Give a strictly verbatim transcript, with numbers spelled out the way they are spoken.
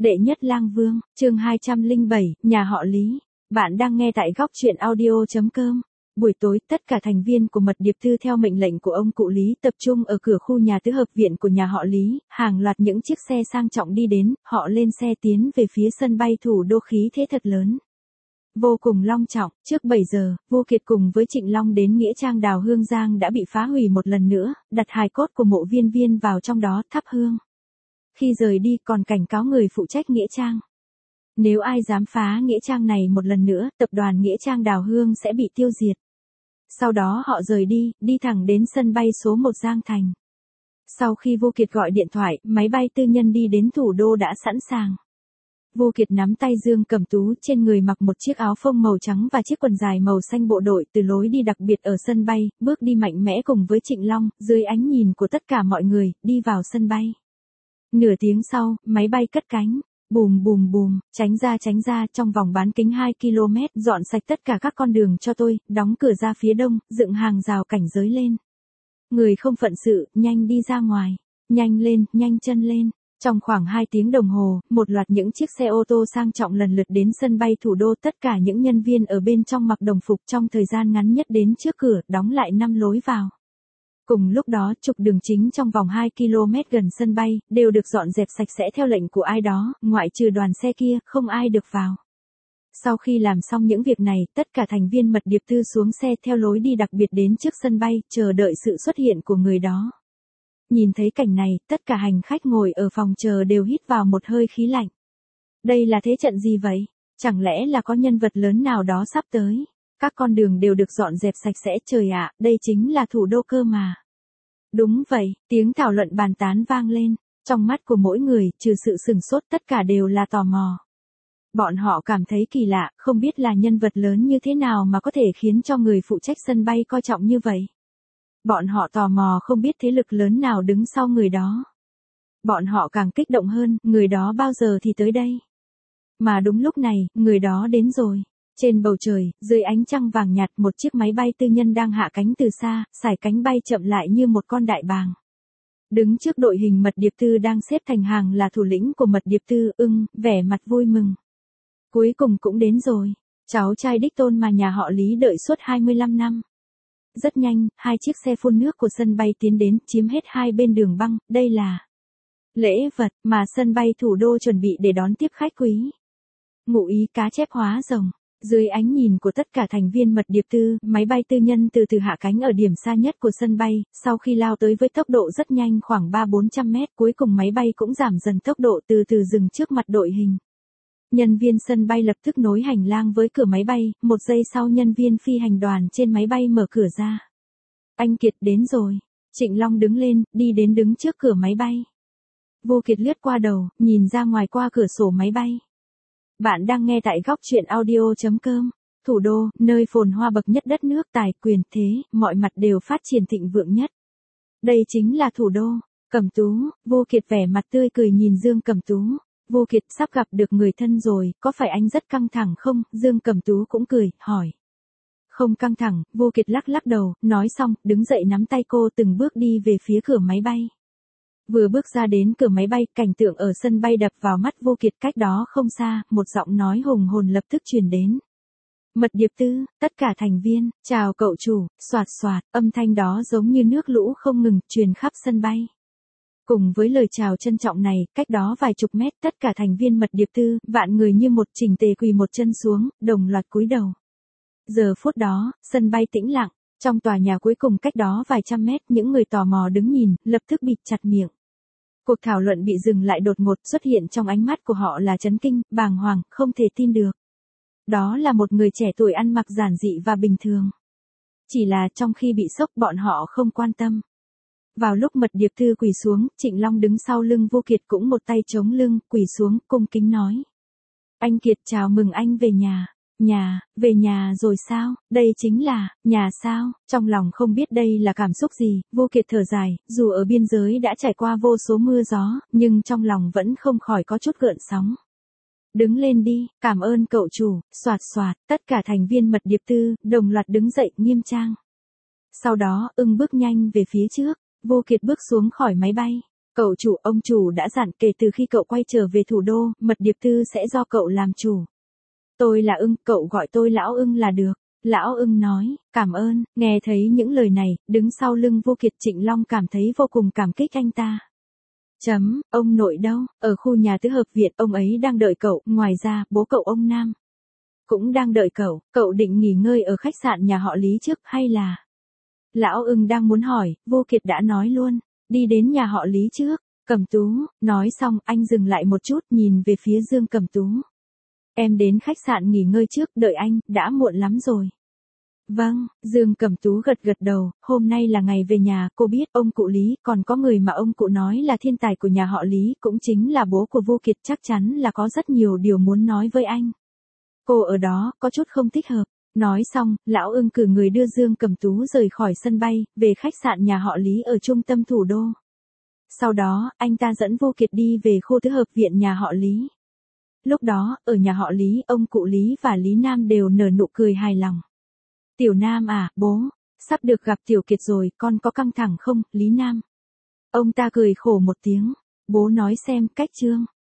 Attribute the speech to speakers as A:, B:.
A: Đệ nhất lang vương, chương hai trăm lẻ bảy, nhà họ Lý. Bạn đang nghe tại góc truyện audio chấm com. Buổi tối, tất cả thành viên của mật điệp thư theo mệnh lệnh của ông cụ Lý tập trung ở cửa khu nhà tứ hợp viện của nhà họ Lý, hàng loạt những chiếc xe sang trọng đi đến, họ lên xe tiến về phía sân bay thủ đô, khí thế thật lớn. Vô cùng long trọng, trước bảy giờ, Vô Kiệt cùng với Trịnh Long đến nghĩa trang Đào Hương Giang đã bị phá hủy một lần nữa, đặt hài cốt của mộ viên viên vào trong đó, thắp hương. Khi rời đi còn cảnh cáo người phụ trách nghĩa trang. Nếu ai dám phá nghĩa trang này một lần nữa, tập đoàn nghĩa trang Đào Hương sẽ bị tiêu diệt. Sau đó họ rời đi, đi thẳng đến sân bay số một Giang Thành. Sau khi Vô Kiệt gọi điện thoại, máy bay tư nhân đi đến thủ đô đã sẵn sàng. Vô Kiệt nắm tay Dương Cẩm Tú, trên người mặc một chiếc áo phông màu trắng và chiếc quần dài màu xanh bộ đội, từ lối đi đặc biệt ở sân bay, bước đi mạnh mẽ cùng với Trịnh Long, dưới ánh nhìn của tất cả mọi người, đi vào sân bay. Nửa tiếng sau, máy bay cất cánh. Bùm bùm bùm, tránh ra tránh ra, trong vòng bán kính hai ki lô mét, dọn sạch tất cả các con đường cho tôi, đóng cửa ra phía đông, dựng hàng rào cảnh giới lên. Người không phận sự, nhanh đi ra ngoài. Nhanh lên, nhanh chân lên. Trong khoảng hai tiếng đồng hồ, một loạt những chiếc xe ô tô sang trọng lần lượt đến sân bay thủ đô, tất cả những nhân viên ở bên trong mặc đồng phục, trong thời gian ngắn nhất đến trước cửa, đóng lại năm lối vào. Cùng lúc đó, trục đường chính trong vòng hai ki lô mét gần sân bay, đều được dọn dẹp sạch sẽ theo lệnh của ai đó, ngoại trừ đoàn xe kia, không ai được vào. Sau khi làm xong những việc này, tất cả thành viên mật điệp thư xuống xe theo lối đi đặc biệt đến trước sân bay, chờ đợi sự xuất hiện của người đó. Nhìn thấy cảnh này, tất cả hành khách ngồi ở phòng chờ đều hít vào một hơi khí lạnh. Đây là thế trận gì vậy? Chẳng lẽ là có nhân vật lớn nào đó sắp tới? Các con đường đều được dọn dẹp sạch sẽ, trời ạ, đây chính là thủ đô cơ mà. Đúng vậy, tiếng thảo luận bàn tán vang lên, trong mắt của mỗi người, trừ sự sửng sốt, tất cả đều là tò mò. Bọn họ cảm thấy kỳ lạ, không biết là nhân vật lớn như thế nào mà có thể khiến cho người phụ trách sân bay coi trọng như vậy. Bọn họ tò mò không biết thế lực lớn nào đứng sau người đó. Bọn họ càng kích động hơn, người đó bao giờ thì tới đây. Mà đúng lúc này, người đó đến rồi. Trên bầu trời, dưới ánh trăng vàng nhạt, một chiếc máy bay tư nhân đang hạ cánh từ xa, sải cánh bay chậm lại như một con đại bàng. Đứng trước đội hình mật điệp tư đang xếp thành hàng là thủ lĩnh của mật điệp tư, Ưng, vẻ mặt vui mừng. Cuối cùng cũng đến rồi, cháu trai đích tôn mà nhà họ Lý đợi suốt hai mươi lăm năm. Rất nhanh, hai chiếc xe phun nước của sân bay tiến đến, chiếm hết hai bên đường băng, đây là lễ vật mà sân bay thủ đô chuẩn bị để đón tiếp khách quý. Ngụ ý cá chép hóa rồng. Dưới ánh nhìn của tất cả thành viên mật điệp tư, máy bay tư nhân từ từ hạ cánh ở điểm xa nhất của sân bay, sau khi lao tới với tốc độ rất nhanh khoảng ba bốn trăm mét, cuối cùng máy bay cũng giảm dần tốc độ, từ từ dừng trước mặt đội hình. Nhân viên sân bay lập tức nối hành lang với cửa máy bay, một giây sau nhân viên phi hành đoàn trên máy bay mở cửa ra. Anh Kiệt đến rồi. Trịnh Long đứng lên, đi đến đứng trước cửa máy bay. Vô Kiệt lướt qua đầu, nhìn ra ngoài qua cửa sổ máy bay. Bạn đang nghe tại góc truyện audio chấm com. Thủ đô, nơi phồn hoa bậc nhất đất nước, tài quyền thế, mọi mặt đều phát triển thịnh vượng nhất. Đây chính là thủ đô. Cẩm Tú, Vô Kiệt vẻ mặt tươi cười nhìn Dương Cẩm Tú. Vô Kiệt, sắp gặp được người thân rồi, có phải anh rất căng thẳng không? Dương Cẩm Tú cũng cười, hỏi. Không căng thẳng, Vô Kiệt lắc lắc đầu, nói xong, đứng dậy nắm tay cô từng bước đi về phía cửa máy bay. Vừa bước ra đến cửa máy bay, cảnh tượng ở sân bay đập vào mắt Vô Kiệt, cách đó không xa, một giọng nói hùng hồn lập tức truyền đến. Mật điệp tư, tất cả thành viên, chào cậu chủ, xoạt xoạt, âm thanh đó giống như nước lũ không ngừng, truyền khắp sân bay. Cùng với lời chào trân trọng này, cách đó vài chục mét, tất cả thành viên mật điệp tư, vạn người như một chỉnh tề quỳ một chân xuống, đồng loạt cúi đầu. Giờ phút đó, sân bay tĩnh lặng, trong tòa nhà cuối cùng cách đó vài trăm mét, những người tò mò đứng nhìn, lập tức bịt chặt miệng. Cuộc thảo luận bị dừng lại đột ngột, xuất hiện trong ánh mắt của họ là chấn kinh, bàng hoàng, không thể tin được. Đó là một người trẻ tuổi ăn mặc giản dị và bình thường. Chỉ là trong khi bị sốc bọn họ không quan tâm. Vào lúc mật điệp thư quỳ xuống, Trịnh Long đứng sau lưng Vô Kiệt cũng một tay chống lưng, quỳ xuống, cung kính nói. Anh Kiệt, chào mừng anh về nhà. Nhà, về nhà rồi sao? Đây chính là, nhà sao? Trong lòng không biết đây là cảm xúc gì, Vô Kiệt thở dài, dù ở biên giới đã trải qua vô số mưa gió, nhưng trong lòng vẫn không khỏi có chút gợn sóng. Đứng lên đi, cảm ơn cậu chủ, xoạt xoạt, tất cả thành viên mật điệp tư, đồng loạt đứng dậy, nghiêm trang. Sau đó, Ưng bước nhanh về phía trước, Vô Kiệt bước xuống khỏi máy bay. Cậu chủ, ông chủ đã dặn kể từ khi cậu quay trở về thủ đô, mật điệp thư sẽ do cậu làm chủ. Tôi là Ưng, cậu gọi tôi Lão Ưng là được. Lão Ưng nói, cảm ơn. Nghe thấy những lời này, đứng sau lưng Vô Kiệt, Trịnh Long cảm thấy vô cùng cảm kích anh ta. Chấm, ông nội đâu? Ở khu nhà tứ hợp viện, ông ấy đang đợi cậu. Ngoài ra, bố cậu ông Nam cũng đang đợi cậu. Cậu định nghỉ ngơi ở khách sạn nhà họ Lý trước hay là... Lão Ưng đang muốn hỏi, Vô Kiệt đã nói luôn, đi đến nhà họ Lý trước. Cẩm Tú, nói xong, anh dừng lại một chút, nhìn về phía Dương Cẩm Tú. Em đến khách sạn nghỉ ngơi trước, đợi anh, đã muộn lắm rồi. Vâng, Dương Cẩm Tú gật gật đầu, hôm nay là ngày về nhà, cô biết ông cụ Lý, còn có người mà ông cụ nói là thiên tài của nhà họ Lý, cũng chính là bố của Vô Kiệt, chắc chắn là có rất nhiều điều muốn nói với anh. Cô ở đó, có chút không thích hợp. Nói xong, Lão Ưng cử người đưa Dương Cẩm Tú rời khỏi sân bay, về khách sạn nhà họ Lý ở trung tâm thủ đô. Sau đó, anh ta dẫn Vô Kiệt đi về khu tứ hợp viện nhà họ Lý. Lúc đó, ở nhà họ Lý, ông cụ Lý và Lý Nam đều nở nụ cười hài lòng. Tiểu Nam à, bố, sắp được gặp Tiểu Kiệt rồi, con có căng thẳng không, Lý Nam? Ông ta cười khổ một tiếng. Bố nói xem, cách Trương